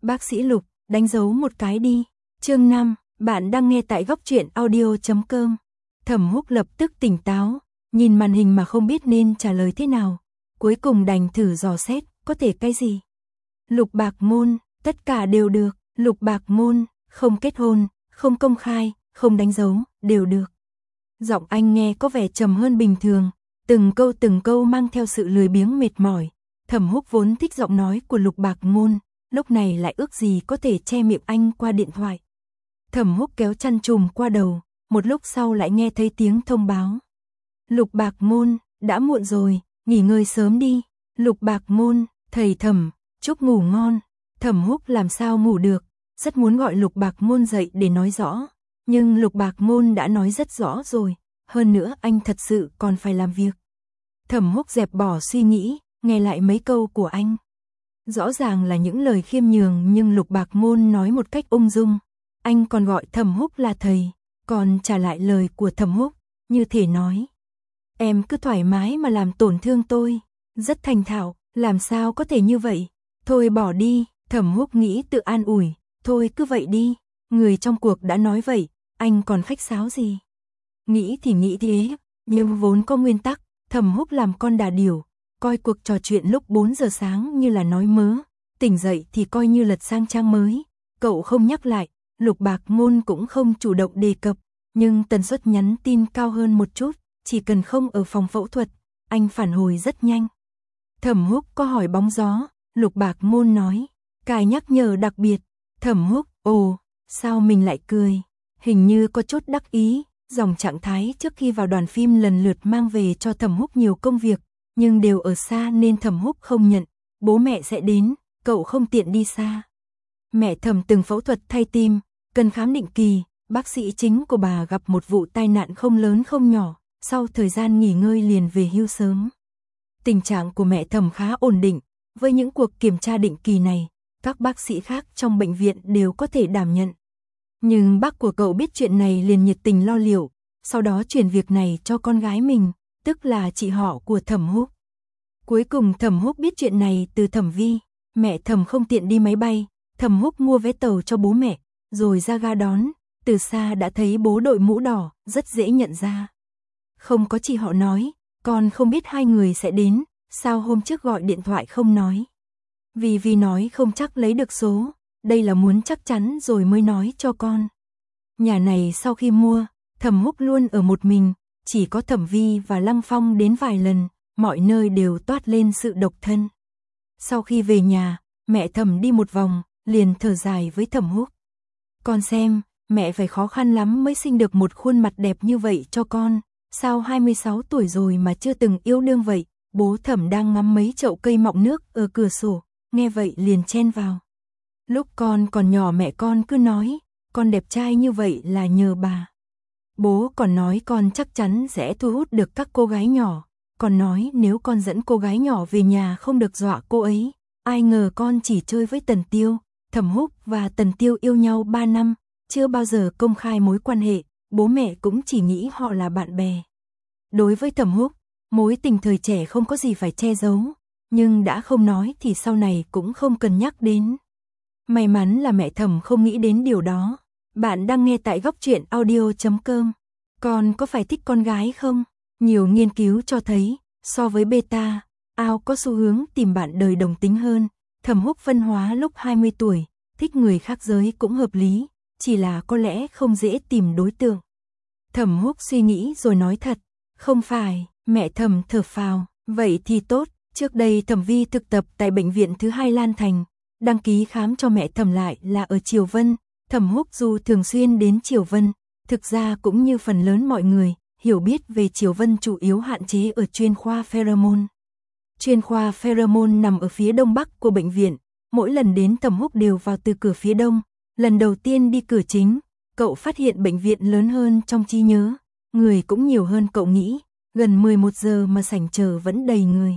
Bác sĩ Lục, đánh dấu một cái đi. Chương 5, bạn đang nghe tại góc truyện audio.com. Thẩm Húc lập tức tỉnh táo, nhìn màn hình mà không biết nên trả lời thế nào. Cuối cùng đành thử dò xét, có thể cái gì? Lục Bạc Môn, tất cả đều được. Lục Bạc Môn, không kết hôn, không công khai, không đánh dấu, đều được. Giọng anh nghe có vẻ trầm hơn bình thường, từng câu mang theo sự lười biếng mệt mỏi. Thẩm Húc vốn thích giọng nói của Lục Bạc Môn, lúc này lại ước gì có thể che miệng anh qua điện thoại. Thẩm Húc kéo chăn trùm qua đầu, một lúc sau lại nghe thấy tiếng thông báo. Lục Bạc Môn, đã muộn rồi, nghỉ ngơi sớm đi. Lục Bạc Môn, thầy Thẩm, chúc ngủ ngon. Thẩm Húc làm sao ngủ được, rất muốn gọi Lục Bạc Môn dậy để nói rõ. Nhưng Lục Bạc Môn đã nói rất rõ rồi, hơn nữa anh thật sự còn phải làm việc. Thẩm Húc dẹp bỏ suy nghĩ, nghe lại mấy câu của anh. Rõ ràng là những lời khiêm nhường nhưng Lục Bạc Môn nói một cách ung dung. Anh còn gọi Thẩm Húc là thầy, còn trả lại lời của Thẩm Húc, như thể nói. Em cứ thoải mái mà làm tổn thương tôi, rất thành thạo, làm sao có thể như vậy, thôi bỏ đi. Thẩm Húc nghĩ tự an ủi, thôi cứ vậy đi, người trong cuộc đã nói vậy, anh còn khách sáo gì. Nghĩ thì nghĩ thế, nhưng vốn có nguyên tắc, Thẩm Húc làm con đà điểu, coi cuộc trò chuyện lúc 4 giờ sáng như là nói mớ, tỉnh dậy thì coi như lật sang trang mới. Cậu không nhắc lại, Lục Bạc Môn cũng không chủ động đề cập, nhưng tần suất nhắn tin cao hơn một chút, chỉ cần không ở phòng phẫu thuật, anh phản hồi rất nhanh. Thẩm Húc có hỏi bóng gió, Lục Bạc Môn nói, cài nhắc nhở đặc biệt. Thẩm Húc, ồ, sao mình lại cười, hình như có chút đắc ý. Dòng trạng thái trước khi vào đoàn phim lần lượt mang về cho Thẩm Húc nhiều công việc, nhưng đều ở xa nên Thẩm Húc không nhận. Bố mẹ sẽ đến, cậu không tiện đi xa. Mẹ Thẩm từng phẫu thuật thay tim, cần khám định kỳ, bác sĩ chính của bà gặp một vụ tai nạn không lớn không nhỏ, sau thời gian nghỉ ngơi liền về hưu sớm. Tình trạng của mẹ Thẩm khá ổn định, với những cuộc kiểm tra định kỳ này, các bác sĩ khác trong bệnh viện đều có thể đảm nhận. Nhưng bác của cậu biết chuyện này liền nhiệt tình lo liệu, sau đó chuyển việc này cho con gái mình, tức là chị họ của Thẩm Húc. Cuối cùng Thẩm Húc biết chuyện này từ Thẩm Vi, mẹ Thẩm không tiện đi máy bay, Thẩm Húc mua vé tàu cho bố mẹ, rồi ra ga đón, từ xa đã thấy bố đội mũ đỏ, rất dễ nhận ra. Không có chị họ nói, con không biết hai người sẽ đến, sao hôm trước gọi điện thoại không nói. Vì nói không chắc lấy được số, đây là muốn chắc chắn rồi mới nói cho con. Nhà này sau khi mua, Thẩm Húc luôn ở một mình, chỉ có Thẩm Vi và Lăng Phong đến vài lần, mọi nơi đều toát lên sự độc thân. Sau khi về nhà, mẹ Thẩm đi một vòng, liền thở dài với Thẩm Húc. Con xem, mẹ phải khó khăn lắm mới sinh được một khuôn mặt đẹp như vậy cho con, sao 26 tuổi rồi mà chưa từng yêu đương vậy. Bố Thẩm đang ngắm mấy chậu cây mọng nước ở cửa sổ, nghe vậy liền chen vào. Lúc con còn nhỏ mẹ con cứ nói, con đẹp trai như vậy là nhờ bà. Bố còn nói con chắc chắn sẽ thu hút được các cô gái nhỏ, còn nói nếu con dẫn cô gái nhỏ về nhà không được dọa cô ấy. Ai ngờ con chỉ chơi với Tần Tiêu. Thẩm Húc và Tần Tiêu yêu nhau 3 năm, chưa bao giờ công khai mối quan hệ, bố mẹ cũng chỉ nghĩ họ là bạn bè. Đối với Thẩm Húc, mối tình thời trẻ không có gì phải che giấu, nhưng đã không nói thì sau này cũng không cần nhắc đến. May mắn là mẹ Thẩm không nghĩ đến điều đó. Bạn đang nghe tại góc truyện audio.com. Con có phải thích con gái không? Nhiều nghiên cứu cho thấy, so với beta, Ao có xu hướng tìm bạn đời đồng tính hơn. Thẩm Húc phân hóa lúc 20 tuổi, thích người khác giới cũng hợp lý, chỉ là có lẽ không dễ tìm đối tượng. Thẩm Húc suy nghĩ rồi nói thật, không phải. Mẹ Thẩm thở phào, vậy thì tốt. Trước đây Thẩm Vi thực tập tại bệnh viện thứ 2 Lan Thành, đăng ký khám cho mẹ Thẩm lại là ở Triều Vân. Thẩm Húc dù thường xuyên đến Triều Vân, thực ra cũng như phần lớn mọi người, hiểu biết về Triều Vân chủ yếu hạn chế ở chuyên khoa pheromone. Chuyên khoa pheromone nằm ở phía đông bắc của bệnh viện, mỗi lần đến Thẩm Húc đều vào từ cửa phía đông. Lần đầu tiên đi cửa chính, cậu phát hiện bệnh viện lớn hơn trong trí nhớ, người cũng nhiều hơn cậu nghĩ, gần 11 giờ mà sảnh chờ vẫn đầy người.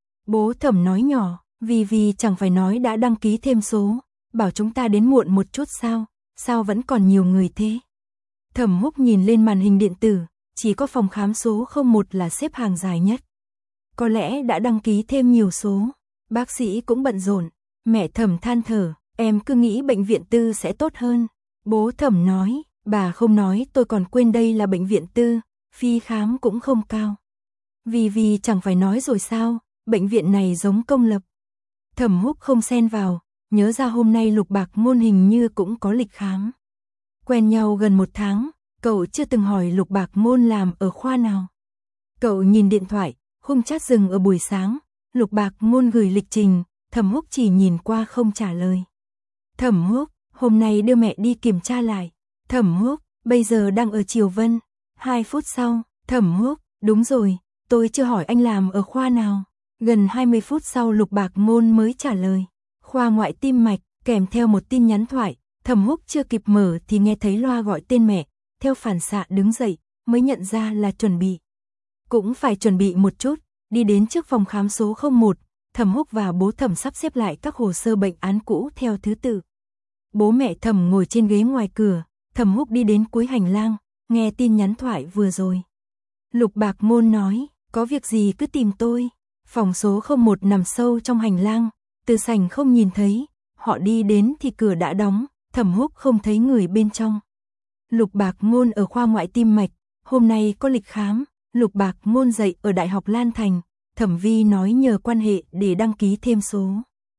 Bố Thẩm nói nhỏ, vì chẳng phải nói đã đăng ký thêm số, bảo chúng ta đến muộn một chút sao vẫn còn nhiều người thế. Thẩm Húc nhìn lên màn hình điện tử, chỉ có phòng khám số 01 là xếp hàng dài nhất. Có lẽ đã đăng ký thêm nhiều số, bác sĩ cũng bận rộn, mẹ Thẩm than thở, Em cứ nghĩ bệnh viện tư sẽ tốt hơn. Bố Thẩm nói, bà không nói tôi còn quên đây là bệnh viện tư, phí khám cũng không cao. Vì chẳng phải nói rồi sao, bệnh viện này giống công lập. Thẩm Húc không xen vào, nhớ ra hôm nay Lục Bạc Ngôn hình như cũng có lịch khám. Quen nhau gần 1 tháng, cậu chưa từng hỏi Lục Bạc Ngôn làm ở khoa nào. Cậu nhìn điện thoại, khung chat dừng ở buổi sáng, Lục Bạc Ngôn gửi lịch trình, Thẩm Húc chỉ nhìn qua không trả lời. Thẩm Húc, hôm nay đưa mẹ đi kiểm tra lại. Thẩm Húc, bây giờ đang ở Triều Vân. 2 phút sau, Thẩm Húc, đúng rồi, tôi chưa hỏi anh làm ở khoa nào. Gần 20 phút sau Lục Bạc Ngôn mới trả lời. Khoa ngoại tim mạch, kèm theo một tin nhắn thoại. Thẩm Húc chưa kịp mở thì nghe thấy loa gọi tên mẹ, theo phản xạ đứng dậy, mới nhận ra là chuẩn bị. Cũng phải chuẩn bị một chút, đi đến trước phòng khám số 01, Thẩm Húc và bố Thẩm sắp xếp lại các hồ sơ bệnh án cũ theo thứ tự. Bố mẹ Thẩm ngồi trên ghế ngoài cửa, Thẩm Húc đi đến cuối hành lang, nghe tin nhắn thoại vừa rồi. Lục Bạc Ngôn nói, có việc gì cứ tìm tôi. Phòng số 01 nằm sâu trong hành lang, từ sảnh không nhìn thấy, họ đi đến thì cửa đã đóng, Thẩm Húc không thấy người bên trong. Lục Bạc Ngôn ở khoa ngoại tim mạch, hôm nay có lịch khám, Lục Bạc Ngôn dạy ở Đại học Lan Thành, Thẩm Vi nói nhờ quan hệ để đăng ký thêm số.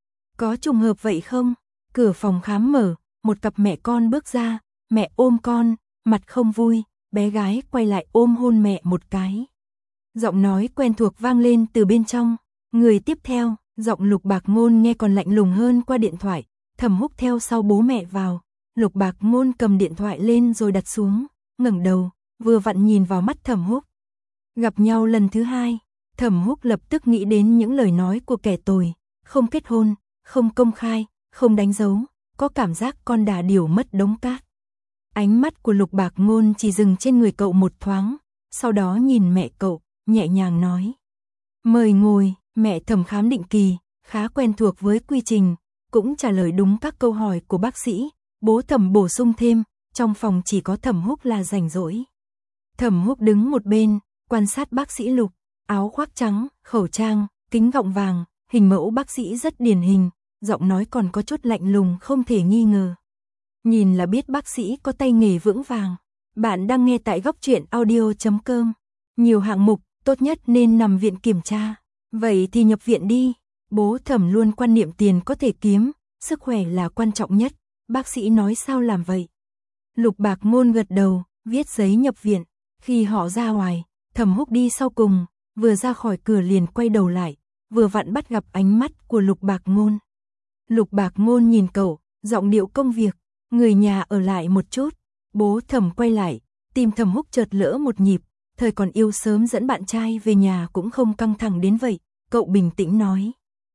Có trùng hợp vậy không? Cửa phòng khám mở, một cặp mẹ con bước ra, mẹ ôm con, mặt không vui, bé gái quay lại ôm hôn mẹ một cái. Giọng nói quen thuộc vang lên từ bên trong, người tiếp theo, giọng Lục Bạc Ngôn nghe còn lạnh lùng hơn qua điện thoại, Thẩm Húc theo sau bố mẹ vào, Lục Bạc Ngôn cầm điện thoại lên rồi đặt xuống, ngẩng đầu, vừa vặn nhìn vào mắt Thẩm Húc. Gặp nhau lần thứ 2, Thẩm Húc lập tức nghĩ đến những lời nói của kẻ tồi, không kết hôn, không công khai, không đánh dấu, có cảm giác con đà điểu mất đống cát. Ánh mắt của Lục Bạc Ngôn chỉ dừng trên người cậu một thoáng, sau đó nhìn mẹ cậu, nhẹ nhàng nói. Mời ngồi, mẹ Thẩm khám định kỳ, khá quen thuộc với quy trình, cũng trả lời đúng các câu hỏi của bác sĩ, bố Thẩm bổ sung thêm, trong phòng chỉ có Thẩm Húc là rảnh rỗi. Thẩm Húc đứng một bên, quan sát bác sĩ Lục, áo khoác trắng, khẩu trang, kính gọng vàng, hình mẫu bác sĩ rất điển hình, giọng nói còn có chút lạnh lùng không thể nghi ngờ. Nhìn là biết bác sĩ có tay nghề vững vàng. Bạn đang nghe tại góc truyện audio.com. Nhiều hạng mục, tốt nhất nên nằm viện kiểm tra. Vậy thì nhập viện đi. Bố Thẩm luôn quan niệm tiền có thể kiếm, sức khỏe là quan trọng nhất. Bác sĩ nói sao làm vậy. Lục Bạc Ngôn gật đầu, viết giấy nhập viện. Khi họ ra ngoài, Thẩm Húc đi sau cùng, vừa ra khỏi cửa liền quay đầu lại, vừa vặn bắt gặp ánh mắt của Lục Bạc Ngôn. Lục Bạc Ngôn nhìn cậu, giọng điệu công việc, người nhà ở lại một chút. Bố Thẩm quay lại, tim Thẩm Húc chợt lỡ một nhịp, thời còn yêu sớm dẫn bạn trai về nhà cũng không căng thẳng đến vậy, cậu bình tĩnh nói.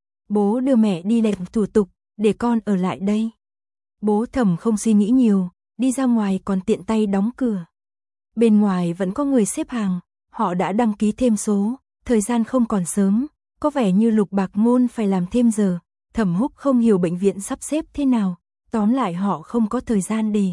Bố đưa mẹ đi làm thủ tục, để con ở lại đây. Bố Thẩm không suy nghĩ nhiều, đi ra ngoài còn tiện tay đóng cửa. Bên ngoài vẫn có người xếp hàng, họ đã đăng ký thêm số, thời gian không còn sớm, có vẻ như Lục Bạc Ngôn phải làm thêm giờ. Thẩm Húc không hiểu bệnh viện sắp xếp thế nào, tóm lại họ không có thời gian để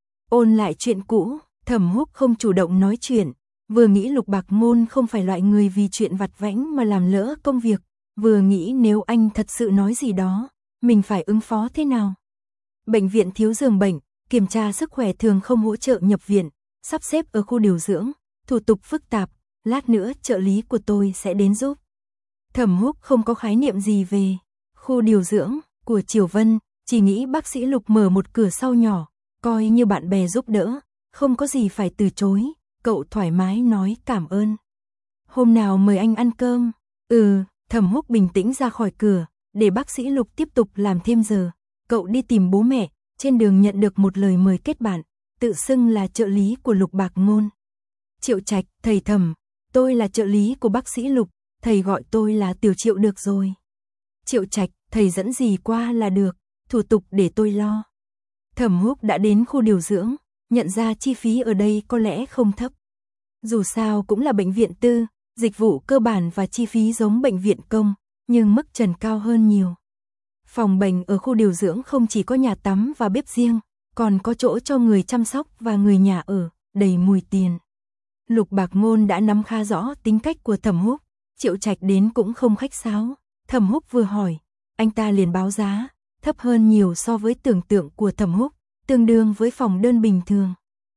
ôn lại chuyện cũ. Thẩm Húc không chủ động nói chuyện, vừa nghĩ Lục Bạc Ngôn không phải loại người vì chuyện vặt vãnh mà làm lỡ công việc, vừa nghĩ nếu anh thật sự nói gì đó, mình phải ứng phó thế nào. Bệnh viện thiếu giường bệnh, kiểm tra sức khỏe thường không hỗ trợ nhập viện, sắp xếp ở khu điều dưỡng, thủ tục phức tạp, lát nữa trợ lý của tôi sẽ đến giúp. Thẩm Húc không có khái niệm gì về khu điều dưỡng của Triều Vân, chỉ nghĩ bác sĩ Lục mở một cửa sau nhỏ, coi như bạn bè giúp đỡ, không có gì phải từ chối, cậu thoải mái nói cảm ơn. Hôm nào mời anh ăn cơm. Thẩm Húc bình tĩnh ra khỏi cửa, để bác sĩ Lục tiếp tục làm thêm giờ. Cậu đi tìm bố mẹ, trên đường nhận được một lời mời kết bạn, tự xưng là trợ lý của Lục Bạc Ngôn. Triệu Trạch, thầy Thẩm, tôi là trợ lý của bác sĩ Lục, thầy gọi tôi là Tiểu Triệu được rồi. Triệu Trạch, thầy dẫn gì qua là được, thủ tục để tôi lo. Thẩm Húc đã đến khu điều dưỡng, nhận ra chi phí ở đây có lẽ không thấp. Dù sao cũng là bệnh viện tư, dịch vụ cơ bản và chi phí giống bệnh viện công, nhưng mức trần cao hơn nhiều. Phòng bệnh ở khu điều dưỡng không chỉ có nhà tắm và bếp riêng, còn có chỗ cho người chăm sóc và người nhà ở, đầy mùi tiền. Lục Bạc Ngôn đã nắm khá rõ tính cách của Thẩm Húc, Triệu Trạch đến cũng không khách sáo. Thẩm Húc vừa hỏi, anh ta liền báo giá, thấp hơn nhiều so với tưởng tượng của Thẩm Húc, tương đương với phòng đơn bình thường.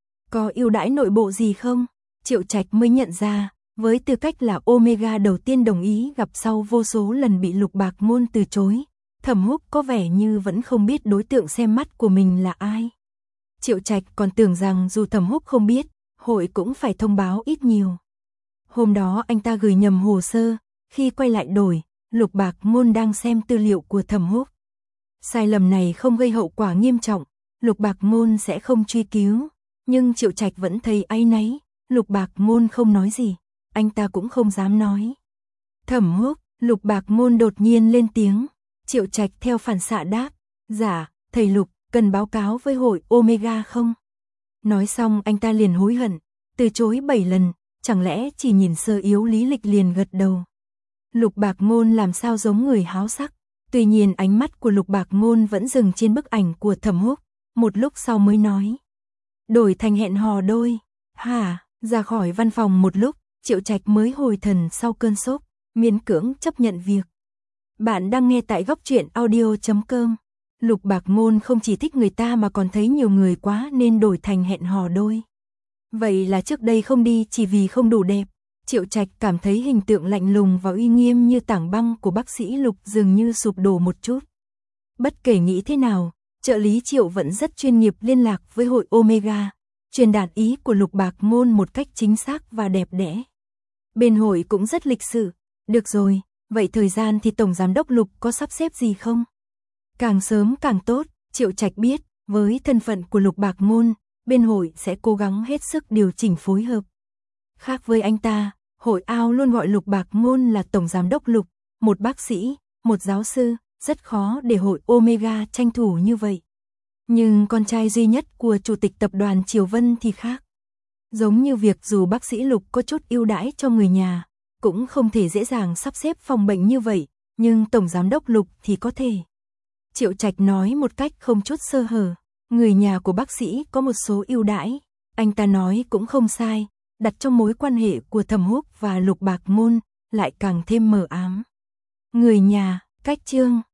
Có ưu đãi nội bộ gì không? Triệu Trạch mới nhận ra, với tư cách là Omega đầu tiên đồng ý gặp sau vô số lần bị Lục Bạc Ngôn từ chối, Thẩm Húc có vẻ như vẫn không biết đối tượng xem mắt của mình là ai. Triệu Trạch còn tưởng rằng dù Thẩm Húc không biết, hội cũng phải thông báo ít nhiều. Hôm đó anh ta gửi nhầm hồ sơ, khi quay lại đổi, Lục Bạc Ngôn đang xem tư liệu của Thẩm Húc. Sai lầm này không gây hậu quả nghiêm trọng, Lục Bạc Ngôn sẽ không truy cứu, nhưng Triệu Trạch vẫn thấy áy náy, Lục Bạc Ngôn không nói gì, anh ta cũng không dám nói. Thẩm Húc, Lục Bạc Ngôn đột nhiên lên tiếng, Triệu Trạch theo phản xạ đáp, dạ, thầy Lục, cần báo cáo với hội Omega không? Nói xong anh ta liền hối hận, từ chối 7 lần, chẳng lẽ chỉ nhìn sơ yếu lý lịch liền gật đầu. Lục Bạc Ngôn làm sao giống người háo sắc, tuy nhiên ánh mắt của Lục Bạc Ngôn vẫn dừng trên bức ảnh của Thẩm Húc, một lúc sau mới nói. Đổi thành hẹn hò đôi, hả, ra khỏi văn phòng một lúc, Triệu Trạch mới hồi thần sau cơn sốc, miễn cưỡng chấp nhận việc. Bạn đang nghe tại góc truyện audio.com. Lục Bạc Ngôn không chỉ thích người ta mà còn thấy nhiều người quá nên đổi thành hẹn hò đôi. Vậy là trước đây không đi chỉ vì không đủ đẹp. Triệu Trạch cảm thấy hình tượng lạnh lùng và uy nghiêm như tảng băng của bác sĩ Lục dường như sụp đổ một chút. Bất kể nghĩ thế nào, trợ lý Triệu vẫn rất chuyên nghiệp liên lạc với hội Omega, truyền đạt ý của Lục Bạc Ngôn một cách chính xác và đẹp đẽ. Bên hội cũng rất lịch sự. Được rồi, vậy thời gian thì Tổng Giám đốc Lục có sắp xếp gì không? Càng sớm càng tốt, Triệu Trạch biết, với thân phận của Lục Bạc Ngôn, bên hội sẽ cố gắng hết sức điều chỉnh phối hợp. Khác với anh ta, hội ao luôn gọi Lục Bạc Ngôn là Tổng Giám đốc Lục, một bác sĩ, một giáo sư, rất khó để hội Omega tranh thủ như vậy. Nhưng con trai duy nhất của Chủ tịch Tập đoàn Triều Vân thì khác. Giống như việc dù bác sĩ Lục có chút ưu đãi cho người nhà, cũng không thể dễ dàng sắp xếp phòng bệnh như vậy, nhưng Tổng Giám đốc Lục thì có thể. Triệu Trạch nói một cách không chút sơ hở, người nhà của bác sĩ có một số ưu đãi, anh ta nói cũng không sai, đặt trong mối quan hệ của Thẩm Húc và Lục Bạc Ngôn, lại càng thêm mờ ám. Người nhà, cách chương.